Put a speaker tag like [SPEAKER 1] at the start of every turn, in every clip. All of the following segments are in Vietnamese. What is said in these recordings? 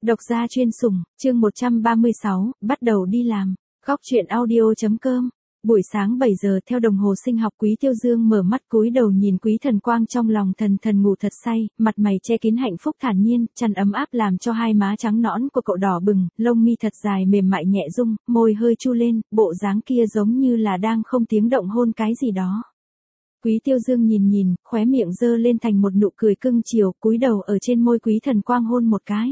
[SPEAKER 1] Độc gia chuyên sủng, chương 136, bắt đầu đi làm. Góc truyện audio.com. Buổi sáng 7 giờ theo đồng hồ sinh học, Quý Tiêu Dương mở mắt cúi đầu nhìn Quý Thần Quang, trong lòng thần thần ngủ thật say, mặt mày che kín hạnh phúc thản nhiên, chăn ấm áp làm cho hai má trắng nõn của cậu đỏ bừng, lông mi thật dài mềm mại nhẹ rung, môi hơi chu lên, bộ dáng kia giống như là đang không tiếng động hôn cái gì đó. Quý Tiêu Dương nhìn, khóe miệng giơ lên thành một nụ cười cưng chiều, cúi đầu ở trên môi Quý Thần Quang hôn một cái.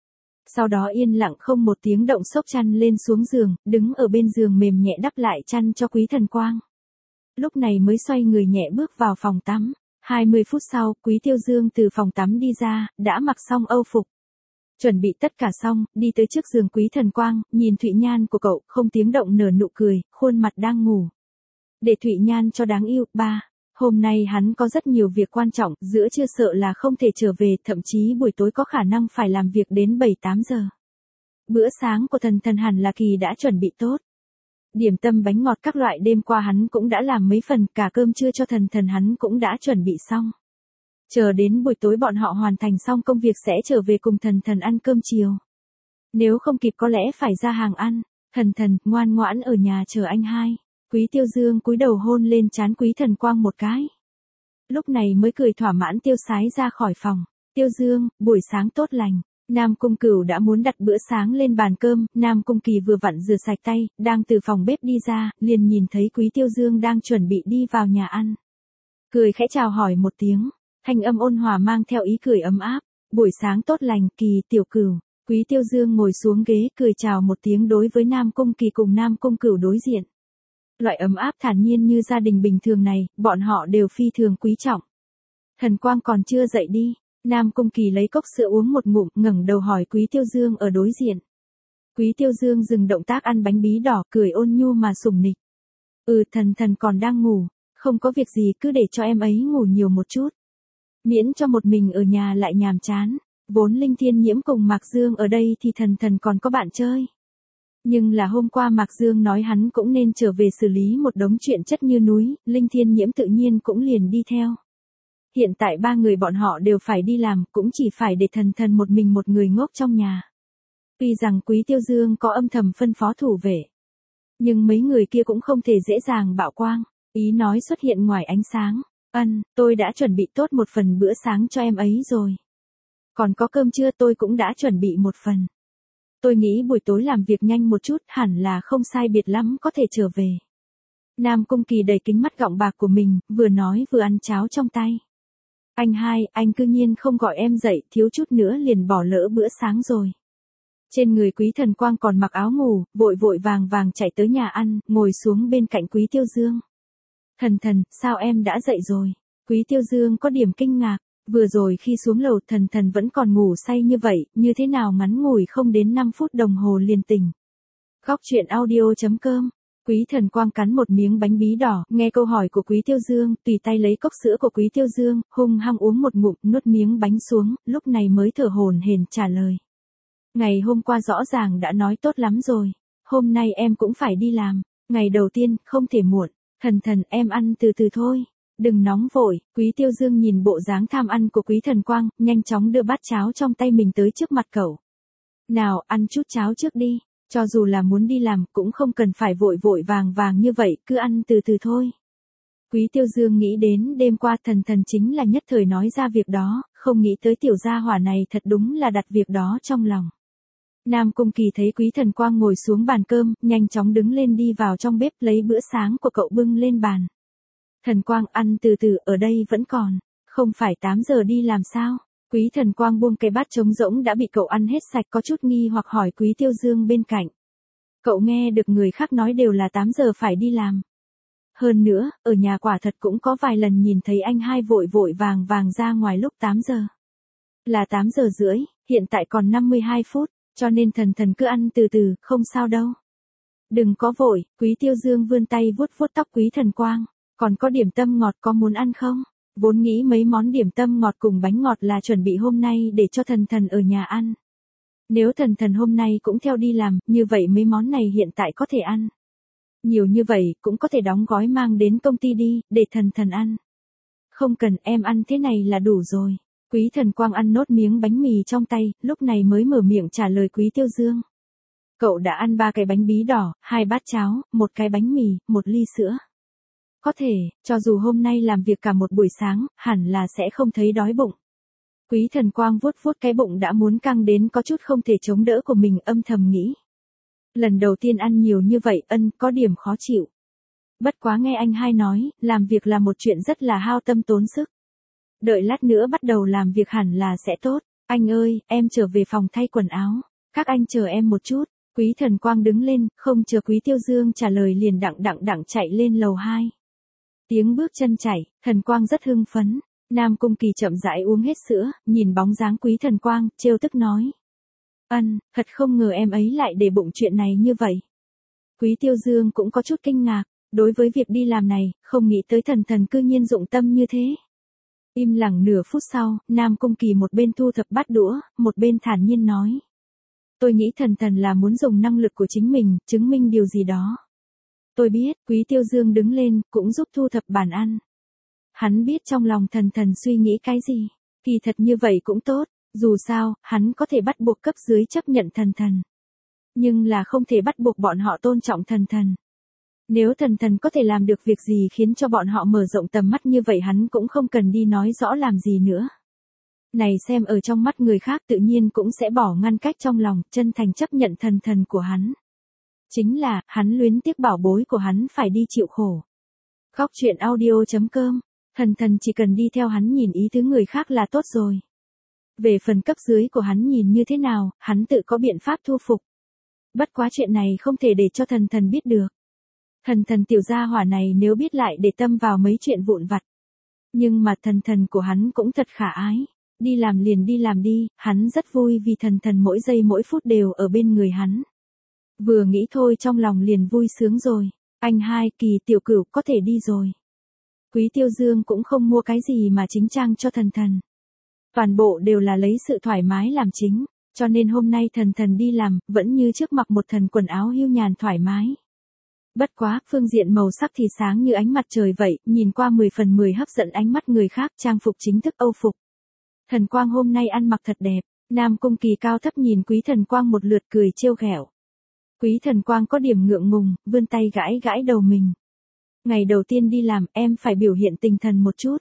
[SPEAKER 1] Sau đó yên lặng không một tiếng động xốc chăn lên xuống giường, đứng ở bên giường mềm nhẹ đắp lại chăn cho Quý Thần Quang. Lúc này mới xoay người nhẹ bước vào phòng tắm. 20 phút sau, Quý Tiêu Dương từ phòng tắm đi ra, đã mặc xong âu phục. Chuẩn bị tất cả xong, đi tới trước giường Quý Thần Quang, nhìn Thụy Nhan của cậu, không tiếng động nở nụ cười, khuôn mặt đang ngủ. Để Thụy Nhan cho đáng yêu, ba. Hôm nay hắn có rất nhiều việc quan trọng, giữa trưa sợ là không thể trở về, thậm chí buổi tối có khả năng phải làm việc đến 7-8 giờ. Bữa sáng của thần thần hẳn là Kỳ đã chuẩn bị tốt. Điểm tâm bánh ngọt các loại đêm qua hắn cũng đã làm mấy phần, cả cơm trưa cho thần thần hắn cũng đã chuẩn bị xong. Chờ đến buổi tối bọn họ hoàn thành xong công việc sẽ trở về cùng thần thần ăn cơm chiều. Nếu không kịp có lẽ phải ra hàng ăn. Thần thần, ngoan ngoãn ở nhà chờ anh hai. Quý Tiêu Dương cúi đầu hôn lên trán Quý Thần Quang một cái. Lúc này mới cười thỏa mãn tiêu sái ra khỏi phòng. Tiêu Dương, buổi sáng tốt lành. Nam Cung Cửu đã muốn đặt bữa sáng lên bàn cơm, Nam Cung Kỳ vừa vặn rửa sạch tay, đang từ phòng bếp đi ra, liền nhìn thấy Quý Tiêu Dương đang chuẩn bị đi vào nhà ăn. Cười khẽ chào hỏi một tiếng, thanh âm ôn hòa mang theo ý cười ấm áp. Buổi sáng tốt lành, Kỳ, Tiểu Cửu. Quý Tiêu Dương ngồi xuống ghế cười chào một tiếng đối với Nam Cung Kỳ cùng Nam Cung Cửu đối diện. Loại ấm áp thản nhiên như gia đình bình thường này, bọn họ đều phi thường quý trọng. Thần Quang còn chưa dậy đi. Nam Cung Kỳ lấy cốc sữa uống một ngụm, ngẩng đầu hỏi Quý Tiêu Dương ở đối diện. Quý Tiêu Dương dừng động tác ăn bánh bí đỏ, cười ôn nhu mà sủng nịch. Thần thần còn đang ngủ, không có việc gì cứ để cho em ấy ngủ nhiều một chút. Miễn cho một mình ở nhà lại nhàm chán. Vốn Linh Thiên Nhiễm cùng Mạc Dương ở đây thì thần thần còn có bạn chơi. Nhưng là hôm qua Mạc Dương nói hắn cũng nên trở về xử lý một đống chuyện chất như núi, Linh Thiên Nhiễm tự nhiên cũng liền đi theo. Hiện tại ba người bọn họ đều phải đi làm, cũng chỉ phải để thần thần một mình một người ngốc trong nhà. Tuy rằng Quý Tiêu Dương có âm thầm phân phó thủ vệ, nhưng mấy người kia cũng không thể dễ dàng bạo quang, ý nói xuất hiện ngoài ánh sáng. Tôi đã chuẩn bị tốt một phần bữa sáng cho em ấy rồi. Còn có cơm trưa tôi cũng đã chuẩn bị một phần. Tôi nghĩ buổi tối làm việc nhanh một chút, hẳn là không sai biệt lắm có thể trở về. Nam Cung Kỳ đẩy kính mắt gọng bạc của mình, vừa nói vừa ăn cháo trong tay. Anh hai, anh cư nhiên không gọi em dậy, thiếu chút nữa liền bỏ lỡ bữa sáng rồi. Trên người Quý Thần Quang còn mặc áo ngủ, vội vội vàng vàng chạy tới nhà ăn, ngồi xuống bên cạnh Quý Tiêu Dương. Thần thần, sao em đã dậy rồi? Quý Tiêu Dương có điểm kinh ngạc. Vừa rồi khi xuống lầu thần thần vẫn còn ngủ say như vậy, như thế nào ngắn ngủi không đến 5 phút đồng hồ liền tỉnh. Góc truyện audio.com. Quý Thần Quang cắn một miếng bánh bí đỏ, nghe câu hỏi của Quý Tiêu Dương, tùy tay lấy cốc sữa của Quý Tiêu Dương, hung hăng uống một ngụm, nuốt miếng bánh xuống, lúc này mới thở hổn hển trả lời. Ngày hôm qua rõ ràng đã nói tốt lắm rồi, hôm nay em cũng phải đi làm, ngày đầu tiên, không thể muộn, thần thần em ăn từ từ thôi. Đừng nóng vội, Quý Tiêu Dương nhìn bộ dáng tham ăn của Quý Thần Quang, nhanh chóng đưa bát cháo trong tay mình tới trước mặt cậu. Nào, ăn chút cháo trước đi, cho dù là muốn đi làm, cũng không cần phải vội vội vàng vàng như vậy, cứ ăn từ từ thôi. Quý Tiêu Dương nghĩ đến đêm qua thần thần chính là nhất thời nói ra việc đó, không nghĩ tới tiểu gia hỏa này thật đúng là đặt việc đó trong lòng. Nam Cung Kỳ thấy Quý Thần Quang ngồi xuống bàn cơm, nhanh chóng đứng lên đi vào trong bếp lấy bữa sáng của cậu bưng lên bàn. Thần Quang ăn từ từ, ở đây vẫn còn, không phải 8 giờ đi làm sao? Quý Thần Quang buông cái bát trống rỗng đã bị cậu ăn hết sạch, có chút nghi hoặc hỏi Quý Tiêu Dương bên cạnh. Cậu nghe được người khác nói đều là 8 giờ phải đi làm. Hơn nữa, ở nhà quả thật cũng có vài lần nhìn thấy anh hai vội vội vàng vàng ra ngoài lúc 8 giờ. Là 8 giờ rưỡi, hiện tại còn 52 phút, cho nên thần thần cứ ăn từ từ, không sao đâu. Đừng có vội, Quý Tiêu Dương vươn tay vuốt vuốt tóc Quý Thần Quang. Còn có điểm tâm ngọt có muốn ăn không? Vốn nghĩ mấy món điểm tâm ngọt cùng bánh ngọt là chuẩn bị hôm nay để cho thần thần ở nhà ăn. Nếu thần thần hôm nay cũng theo đi làm, như vậy mấy món này hiện tại có thể ăn. Nhiều như vậy cũng có thể đóng gói mang đến công ty đi, để thần thần ăn. Không cần, em ăn thế này là đủ rồi. Quý Thần Quang ăn nốt miếng bánh mì trong tay, lúc này mới mở miệng trả lời Quý Tiêu Dương. Cậu đã ăn 3 cái bánh bí đỏ, 2 bát cháo, 1 cái bánh mì, 1 ly sữa. Có thể, cho dù hôm nay làm việc cả một buổi sáng, hẳn là sẽ không thấy đói bụng. Quý Thần Quang vuốt vuốt cái bụng đã muốn căng đến có chút không thể chống đỡ của mình, âm thầm nghĩ. Lần đầu tiên ăn nhiều như vậy, có điểm khó chịu. Bất quá nghe anh hai nói, làm việc là một chuyện rất là hao tâm tốn sức. Đợi lát nữa bắt đầu làm việc hẳn là sẽ tốt. Anh ơi, em trở về phòng thay quần áo. Các anh chờ em một chút. Quý Thần Quang đứng lên, không chờ Quý Tiêu Dương trả lời liền đặng chạy lên lầu 2. Tiếng bước chân chạy, Thần Quang rất hưng phấn. Nam Cung Kỳ chậm rãi uống hết sữa, nhìn bóng dáng Quý Thần Quang, trêu tức nói. Thật không ngờ em ấy lại để bụng chuyện này như vậy. Quý Tiêu Dương cũng có chút kinh ngạc, đối với việc đi làm này, không nghĩ tới Thần cư nhiên dụng tâm như thế. Im lặng nửa phút sau, Nam Cung Kỳ một bên thu thập bát đũa, một bên thản nhiên nói. Tôi nghĩ Thần là muốn dùng năng lực của chính mình, chứng minh điều gì đó. Tôi biết, Quý Tiêu Dương đứng lên, cũng giúp thu thập bàn ăn. Hắn biết trong lòng Thần suy nghĩ cái gì, kỳ thật như vậy cũng tốt, dù sao, hắn có thể bắt buộc cấp dưới chấp nhận Thần. Nhưng là không thể bắt buộc bọn họ tôn trọng Thần. Nếu Thần có thể làm được việc gì khiến cho bọn họ mở rộng tầm mắt như vậy hắn cũng không cần đi nói rõ làm gì nữa. Này xem ở trong mắt người khác tự nhiên cũng sẽ bỏ ngăn cách trong lòng, chân thành chấp nhận Thần của hắn. Chính là, hắn luyến tiếc bảo bối của hắn phải đi chịu khổ. Góc truyện audio.com, Thần chỉ cần đi theo hắn nhìn ý tứ người khác là tốt rồi. Về phần cấp dưới của hắn nhìn như thế nào, hắn tự có biện pháp thu phục. Bất quá chuyện này không thể để cho Thần biết được. Thần tiểu gia hỏa này nếu biết lại để tâm vào mấy chuyện vụn vặt. Nhưng mà Thần của hắn cũng thật khả ái. Đi làm liền đi làm đi, hắn rất vui vì Thần mỗi giây mỗi phút đều ở bên người hắn. Vừa nghĩ thôi trong lòng liền vui sướng rồi. Anh hai, Kỳ tiểu cửu có thể đi rồi. Quý Tiêu Dương cũng không mua cái gì mà chính trang cho Thần. Toàn bộ đều là lấy sự thoải mái làm chính, cho nên hôm nay Thần đi làm, vẫn như trước mặc một thân quần áo hưu nhàn thoải mái. Bất quá, phương diện màu sắc thì sáng như ánh mặt trời vậy, nhìn qua 10 phần 10 hấp dẫn ánh mắt người khác, trang phục chính thức Âu phục. Thần Quang hôm nay ăn mặc thật đẹp, Nam Cung Kỳ cao thấp nhìn Quý Thần Quang một lượt cười trêu ghẹo. Quý Thần Quang có điểm ngượng ngùng, vươn tay gãi đầu mình. Ngày đầu tiên đi làm em phải biểu hiện tinh thần một chút.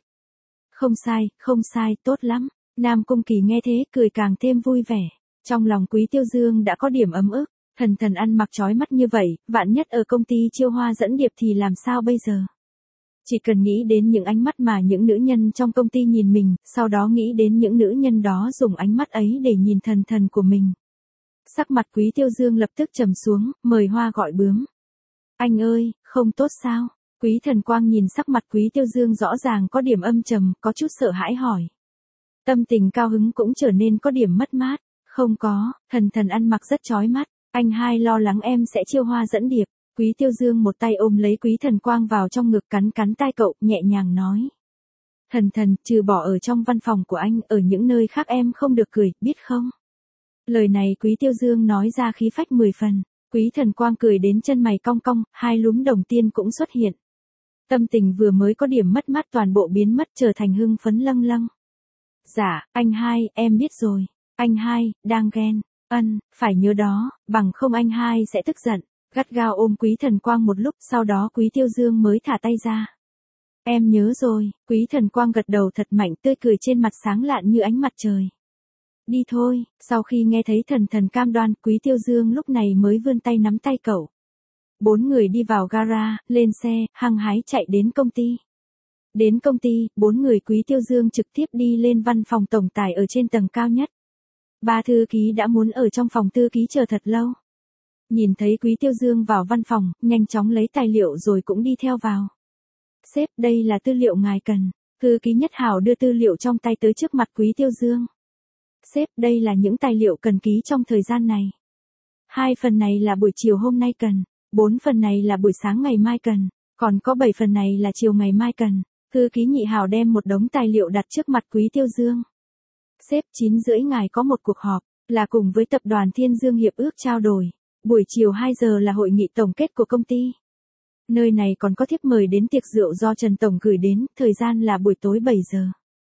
[SPEAKER 1] Không sai, tốt lắm. Nam Cung Kỳ nghe thế cười càng thêm vui vẻ. Trong lòng Quý Tiêu Dương đã có điểm ấm ức. Thần ăn mặc chói mắt như vậy, vạn nhất ở công ty chiêu hoa dẫn điệp thì làm sao bây giờ? Chỉ cần nghĩ đến những ánh mắt mà những nữ nhân trong công ty nhìn mình, sau đó nghĩ đến những nữ nhân đó dùng ánh mắt ấy để nhìn Thần của mình. Sắc mặt Quý Tiêu Dương lập tức trầm xuống, mời hoa gọi bướm. Anh ơi, không tốt sao? Quý Thần Quang nhìn sắc mặt Quý Tiêu Dương rõ ràng có điểm âm trầm, có chút sợ hãi hỏi. Tâm tình cao hứng cũng trở nên có điểm mất mát. Không có, Thần ăn mặc rất chói mắt. Anh hai lo lắng em sẽ chiêu hoa dẫn điệp. Quý Tiêu Dương một tay ôm lấy Quý Thần Quang vào trong ngực cắn tai cậu, nhẹ nhàng nói. Thần, trừ bỏ ở trong văn phòng của anh, ở những nơi khác em không được cười, biết không? Lời này Quý Tiêu Dương nói ra khí phách 10 phần. Quý Thần Quang cười đến chân mày cong cong, hai lúm đồng tiền cũng xuất hiện. Tâm tình vừa mới có điểm mất mát toàn bộ biến mất trở thành hưng phấn lâng. Dạ, anh hai, em biết rồi. Anh hai, đang ghen. Phải nhớ đó, bằng không anh hai sẽ tức giận. Gắt gao ôm Quý Thần Quang một lúc, sau đó Quý Tiêu Dương mới thả tay ra. Em nhớ rồi. Quý Thần Quang gật đầu thật mạnh, tươi cười trên mặt sáng lạn như ánh mặt trời. Đi thôi. Sau khi nghe thấy Thần cam đoan, Quý Tiêu Dương lúc này mới vươn tay nắm tay cậu. 4 người đi vào gara, lên xe, hăng hái chạy đến công ty. Đến công ty, 4 người Quý Tiêu Dương trực tiếp đi lên văn phòng tổng tài ở trên tầng cao nhất. 3 thư ký đã muốn ở trong phòng thư ký chờ thật lâu. Nhìn thấy Quý Tiêu Dương vào văn phòng, nhanh chóng lấy tài liệu rồi cũng đi theo vào. Sếp, đây là tư liệu ngài cần. Thư ký Nhất Hảo đưa tư liệu trong tay tới trước mặt Quý Tiêu Dương. Sếp, đây là những tài liệu cần ký trong thời gian này. 2 phần này là buổi chiều hôm nay cần. 4 phần này là buổi sáng ngày mai cần. Còn có 7 phần này là chiều ngày mai cần. Thư ký Nhị Hảo đem một đống tài liệu đặt trước mặt Quý Tiêu Dương. Sếp, 9:30 ngài có một cuộc họp, là cùng với tập đoàn Thiên Dương Hiệp ước trao đổi. Buổi chiều 2 giờ là hội nghị tổng kết của công ty. Nơi này còn có thiếp mời đến tiệc rượu do Trần Tổng gửi đến, thời gian là buổi tối 7 giờ.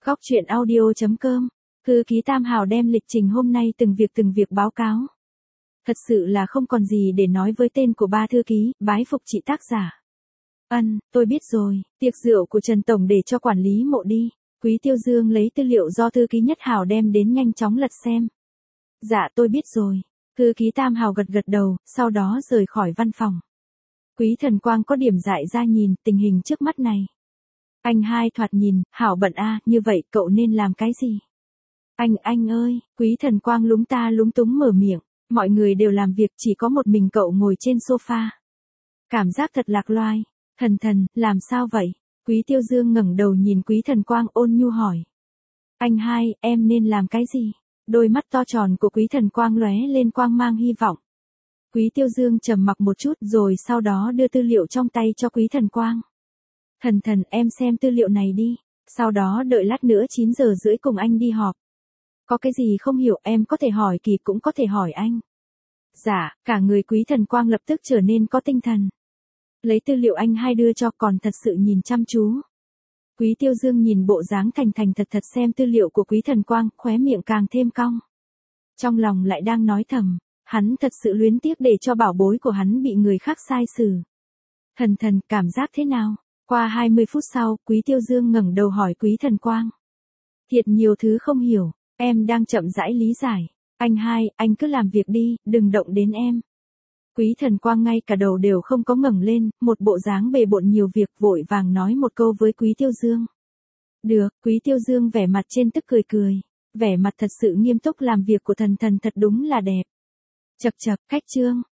[SPEAKER 1] Góc chuyện audio.com. Thư ký Tam Hào đem lịch trình hôm nay từng việc báo cáo. Thật sự là không còn gì để nói với tên của ba thư ký, bái phục chị tác giả. Tôi biết rồi, tiệc rượu của Trần Tổng để cho quản lý mộ đi. Quý Tiêu Dương lấy tư liệu do thư ký Nhất Hào đem đến nhanh chóng lật xem. Dạ tôi biết rồi. Thư ký Tam Hào gật đầu, sau đó rời khỏi văn phòng. Quý Thần Quang có điểm dại ra nhìn tình hình trước mắt này. Anh hai thoạt nhìn, Hảo bận như vậy cậu nên làm cái gì? Anh ơi, Quý Thần Quang lúng ta lúng túng mở miệng, mọi người đều làm việc chỉ có một mình cậu ngồi trên sofa. Cảm giác thật lạc loài. Thần, làm sao vậy? Quý Tiêu Dương ngẩng đầu nhìn Quý Thần Quang ôn nhu hỏi. Anh hai, em nên làm cái gì? Đôi mắt to tròn của Quý Thần Quang lóe lên quang mang hy vọng. Quý Tiêu Dương trầm mặc một chút rồi sau đó đưa tư liệu trong tay cho Quý Thần Quang. Thần, em xem tư liệu này đi, sau đó đợi lát nữa 9 giờ rưỡi cùng anh đi họp. Có cái gì không hiểu em có thể hỏi Kỳ cũng có thể hỏi anh. Dạ, cả người Quý Thần Quang lập tức trở nên có tinh thần. Lấy tư liệu anh hai đưa cho còn thật sự nhìn chăm chú. Quý Tiêu Dương nhìn bộ dáng thành thật xem tư liệu của Quý Thần Quang, khóe miệng càng thêm cong. Trong lòng lại đang nói thầm, hắn thật sự luyến tiếc để cho bảo bối của hắn bị người khác sai xử. Thần, cảm giác thế nào? Qua 20 phút sau, Quý Tiêu Dương ngẩng đầu hỏi Quý Thần Quang. Thiệt nhiều thứ không hiểu, em đang chậm rãi lý giải. Anh hai, anh cứ làm việc đi, đừng động đến em. Quý Thần Quang ngay cả đầu đều không có ngẩng lên, một bộ dáng bề bộn nhiều việc vội vàng nói một câu với Quý Tiêu Dương. Được, Quý Tiêu Dương vẻ mặt trên tức cười. Vẻ mặt thật sự nghiêm túc làm việc của thần thật đúng là đẹp. Chậc, khách trương,